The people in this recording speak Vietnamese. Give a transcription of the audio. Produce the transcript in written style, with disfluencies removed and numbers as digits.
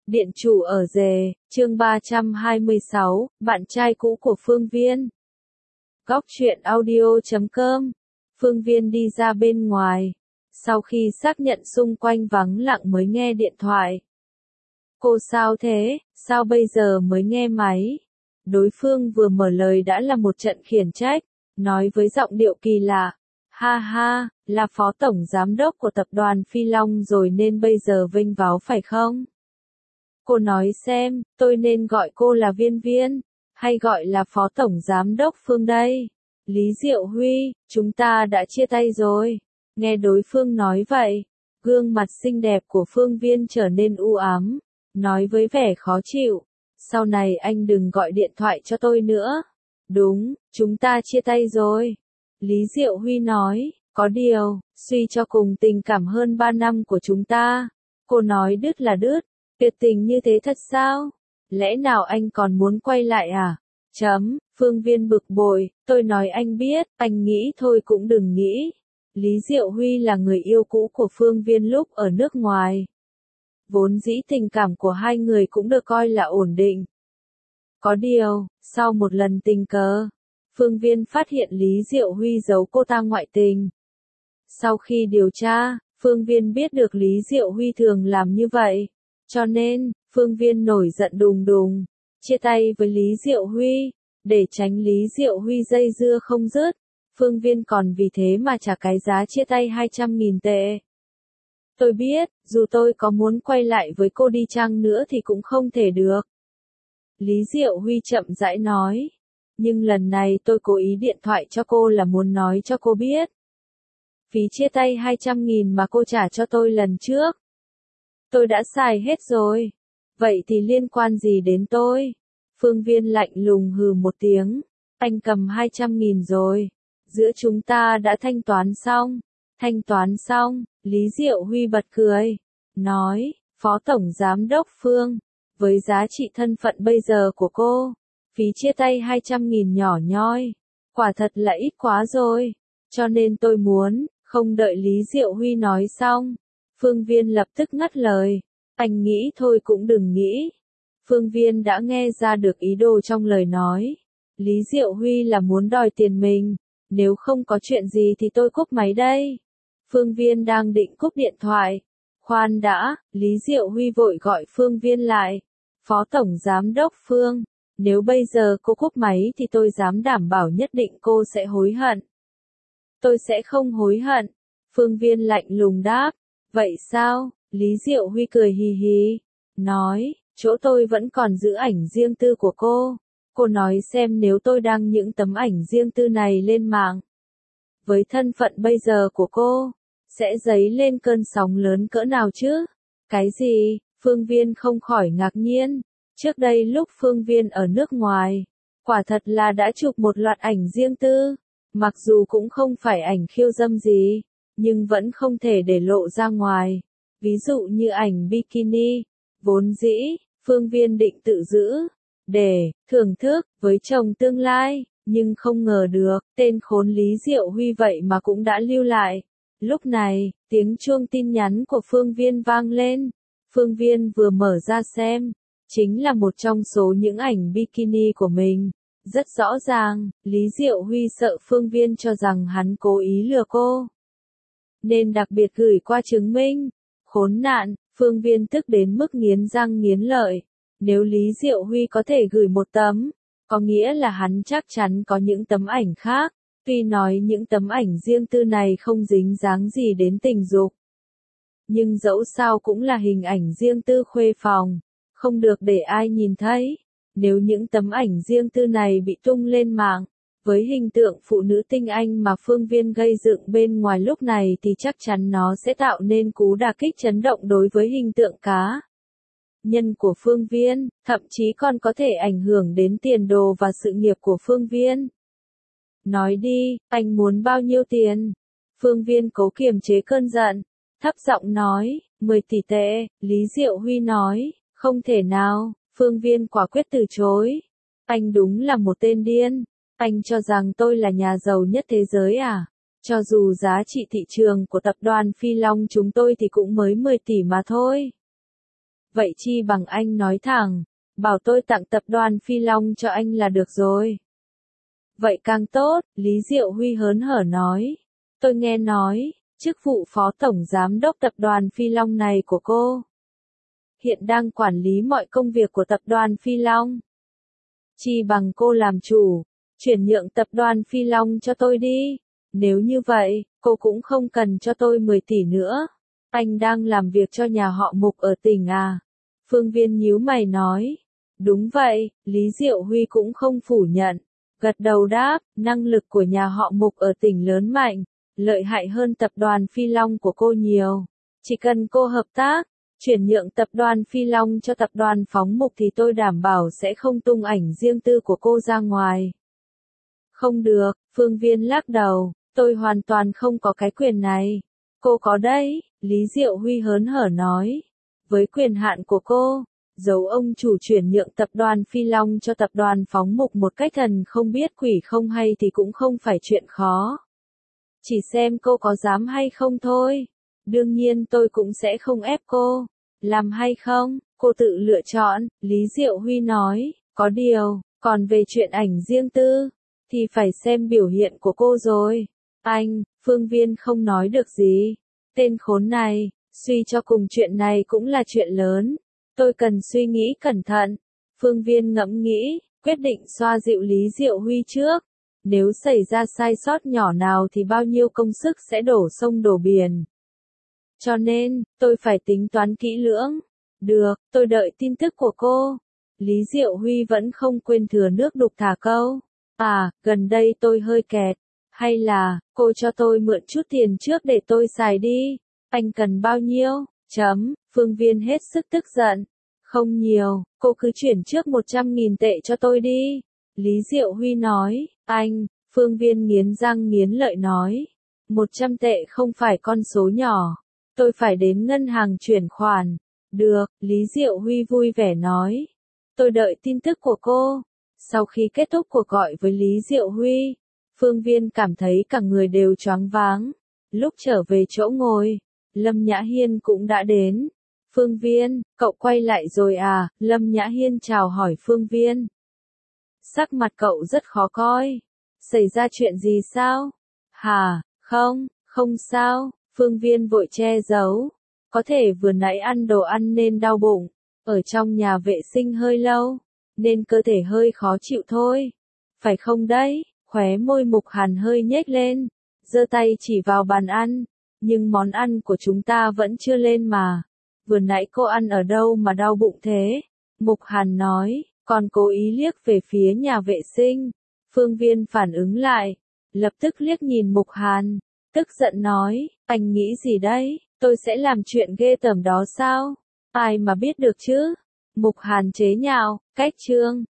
Điện chủ ở rể, chương 326, bạn trai cũ của Phương Viên. Góc truyện audio.com. Phương Viên đi ra bên ngoài. Sau khi xác nhận xung quanh vắng lặng mới nghe điện thoại. Cô sao thế, sao bây giờ mới nghe máy? Đối phương vừa mở lời đã là một trận khiển trách, nói với giọng điệu kỳ lạ. Ha ha, là phó tổng giám đốc của tập đoàn Phi Long rồi nên bây giờ vênh váo phải không? Cô nói xem, tôi nên gọi cô là Viên Viên, hay gọi là phó tổng giám đốc Phương đây? Lý Diệu Huy, chúng ta đã chia tay rồi. Nghe đối phương nói vậy, gương mặt xinh đẹp của Phương Viên trở nên u ám, nói với vẻ khó chịu. Sau này anh đừng gọi điện thoại cho tôi nữa. Đúng, chúng ta chia tay rồi. Lý Diệu Huy nói, có điều, suy cho cùng tình cảm hơn 3 năm của chúng ta. Cô nói đứt là đứt, tuyệt tình như thế thật sao? Lẽ nào anh còn muốn quay lại à? Phương Viên bực bội, tôi nói anh biết, anh nghĩ thôi cũng đừng nghĩ. Lý Diệu Huy là người yêu cũ của Phương Viên lúc ở nước ngoài. Vốn dĩ tình cảm của hai người cũng được coi là ổn định. Có điều, sau một lần tình cờ, Phương Viên phát hiện Lý Diệu Huy giấu cô ta ngoại tình. Sau khi điều tra, Phương Viên biết được Lý Diệu Huy thường làm như vậy. Cho nên, Phương Viên nổi giận đùng đùng, chia tay với Lý Diệu Huy, để tránh Lý Diệu Huy dây dưa không dứt. Phương Viên còn vì thế mà trả cái giá chia tay 200.000 tệ. Tôi biết, dù tôi có muốn quay lại với cô đi chăng nữa thì cũng không thể được. Lý Diệu Huy chậm rãi nói. Nhưng lần này tôi cố ý điện thoại cho cô là muốn nói cho cô biết. Phí chia tay 200.000 mà cô trả cho tôi lần trước, tôi đã xài hết rồi. Vậy thì liên quan gì đến tôi? Phương Viên lạnh lùng hừ một tiếng. Anh cầm 200.000 rồi. Giữa chúng ta đã thanh toán xong. Thanh toán xong, Lý Diệu Huy bật cười. Nói, Phó Tổng Giám đốc Phương, với giá trị thân phận bây giờ của cô, phí chia tay 200.000 nhỏ nhoi. Quả thật là ít quá rồi. Cho nên tôi muốn, không đợi Lý Diệu Huy nói xong. Phương Viên lập tức ngắt lời. Anh nghĩ thôi cũng đừng nghĩ. Phương Viên đã nghe ra được ý đồ trong lời nói. Lý Diệu Huy là muốn đòi tiền mình. Nếu không có chuyện gì thì tôi cúp máy đây. Phương Viên đang định cúp điện thoại. Khoan đã, Lý Diệu Huy vội gọi Phương Viên lại. Phó Tổng Giám đốc Phương, nếu bây giờ cô cúp máy thì tôi dám đảm bảo nhất định cô sẽ hối hận. Tôi sẽ không hối hận. Phương Viên lạnh lùng đáp. Vậy sao? Lý Diệu Huy cười hì hì. Nói, chỗ tôi vẫn còn giữ ảnh riêng tư của cô. Cô nói xem nếu tôi đăng những tấm ảnh riêng tư này lên mạng. Với thân phận bây giờ của cô, sẽ dấy lên cơn sóng lớn cỡ nào chứ? Cái gì? Phương Viên không khỏi ngạc nhiên. Trước đây lúc Phương Viên ở nước ngoài, quả thật là đã chụp một loạt ảnh riêng tư. Mặc dù cũng không phải ảnh khiêu dâm gì, nhưng vẫn không thể để lộ ra ngoài. Ví dụ như ảnh bikini, vốn dĩ, Phương Viên định tự giữ, để thưởng thức với chồng tương lai, nhưng không ngờ được, tên khốn Lý Diệu Huy vậy mà cũng đã lưu lại. Lúc này, tiếng chuông tin nhắn của Phương Viên vang lên. Phương Viên vừa mở ra xem, chính là một trong số những ảnh bikini của mình. Rất rõ ràng, Lý Diệu Huy sợ Phương Viên cho rằng hắn cố ý lừa cô, nên đặc biệt gửi qua chứng minh. Khốn nạn, Phương Viên tức đến mức nghiến răng nghiến lợi. Nếu Lý Diệu Huy có thể gửi một tấm, có nghĩa là hắn chắc chắn có những tấm ảnh khác. Tuy nói những tấm ảnh riêng tư này không dính dáng gì đến tình dục, nhưng dẫu sao cũng là hình ảnh riêng tư khuê phòng, không được để ai nhìn thấy. Nếu những tấm ảnh riêng tư này bị tung lên mạng, với hình tượng phụ nữ tinh anh mà Phương Viên gây dựng bên ngoài lúc này thì chắc chắn nó sẽ tạo nên cú đả kích chấn động đối với hình tượng cá nhân của Phương Viên, thậm chí còn có thể ảnh hưởng đến tiền đồ và sự nghiệp của Phương Viên. Nói đi, anh muốn bao nhiêu tiền? Phương Viên cố kiềm chế cơn giận, thấp giọng nói, 10 tỷ tệ. Lý Diệu Huy nói, không thể nào. Phương Viên quả quyết từ chối. Anh đúng là một tên điên. Anh cho rằng tôi là nhà giàu nhất thế giới à? Cho dù giá trị thị trường của tập đoàn Phi Long chúng tôi thì cũng mới 10 tỷ mà thôi. vậy chi bằng anh nói thẳng, bảo tôi tặng tập đoàn Phi Long cho anh là được rồi. Vậy càng tốt, Lý Diệu Huy hớn hở nói. Tôi nghe nói, chức vụ phó tổng giám đốc tập đoàn Phi Long này của cô hiện đang quản lý mọi công việc của tập đoàn Phi Long. Chi bằng cô làm chủ, chuyển nhượng tập đoàn Phi Long cho tôi đi. Nếu như vậy, cô cũng không cần cho tôi 10 tỷ nữa. Anh đang làm việc cho nhà họ Mục ở tỉnh à? Phương Viên nhíu mày nói. Đúng vậy, Lý Diệu Huy cũng không phủ nhận. Gật đầu đáp, năng lực của nhà họ Mục ở tỉnh lớn mạnh, lợi hại hơn tập đoàn Phi Long của cô nhiều. Chỉ cần cô hợp tác, chuyển nhượng tập đoàn Phi Long cho tập đoàn Phóng Mục thì tôi đảm bảo sẽ không tung ảnh riêng tư của cô ra ngoài. Không được, Phương Viên lắc đầu, tôi hoàn toàn không có cái quyền này. Cô có đấy, Lý Diệu Huy hớn hở nói. Với quyền hạn của cô, dấu ông chủ chuyển nhượng tập đoàn Phi Long cho tập đoàn Phóng Mục một cách thần không biết quỷ không hay thì cũng không phải chuyện khó. Chỉ xem cô có dám hay không thôi. Đương nhiên tôi cũng sẽ không ép cô. Làm hay không, cô tự lựa chọn, Lý Diệu Huy nói. Có điều, còn về chuyện ảnh riêng tư, thì phải xem biểu hiện của cô rồi. Anh, Phương Viên không nói được gì. Tên khốn này, suy cho cùng chuyện này cũng là chuyện lớn. Tôi cần suy nghĩ cẩn thận. Phương Viên ngẫm nghĩ, quyết định xoa dịu Lý Diệu Huy trước. Nếu xảy ra sai sót nhỏ nào thì bao nhiêu công sức sẽ đổ sông đổ biển. Cho nên, tôi phải tính toán kỹ lưỡng. Được, tôi đợi tin tức của cô. Lý Diệu Huy vẫn không quên thừa nước đục thả câu. À, gần đây tôi hơi kẹt. Hay là, cô cho tôi mượn chút tiền trước để tôi xài đi. Anh cần bao nhiêu? Phương Viên hết sức tức giận. Không nhiều, cô cứ chuyển trước 100.000 tệ cho tôi đi. Lý Diệu Huy nói. Anh, Phương Viên nghiến răng nghiến lợi nói. 100 tệ không phải con số nhỏ. Tôi phải đến ngân hàng chuyển khoản. Được, Lý Diệu Huy vui vẻ nói. Tôi đợi tin tức của cô. Sau khi kết thúc cuộc gọi với Lý Diệu Huy, Phương Viên cảm thấy cả người đều choáng váng. Lúc trở về chỗ ngồi, Lâm Nhã Hiên cũng đã đến. Phương Viên, cậu quay lại rồi à? Lâm Nhã Hiên chào hỏi Phương Viên. Sắc mặt cậu rất khó coi. Xảy ra chuyện gì sao? Hả, không sao. Phương Viên vội che giấu. Có thể vừa nãy ăn đồ ăn nên đau bụng. Ở trong nhà vệ sinh hơi lâu, nên cơ thể hơi khó chịu thôi. Phải không đấy? Khóe môi Mục Hàn hơi nhếch lên, giơ tay chỉ vào bàn ăn. Nhưng món ăn của chúng ta vẫn chưa lên mà. Vừa nãy cô ăn ở đâu mà đau bụng thế? Mục Hàn nói, còn cố ý liếc về phía nhà vệ sinh. Phương Viên phản ứng lại, lập tức liếc nhìn Mục Hàn, tức giận nói, anh nghĩ gì đấy? Tôi sẽ làm chuyện ghê tởm đó sao? Ai mà biết được chứ? Mục Hàn chế nhạo, cách chương.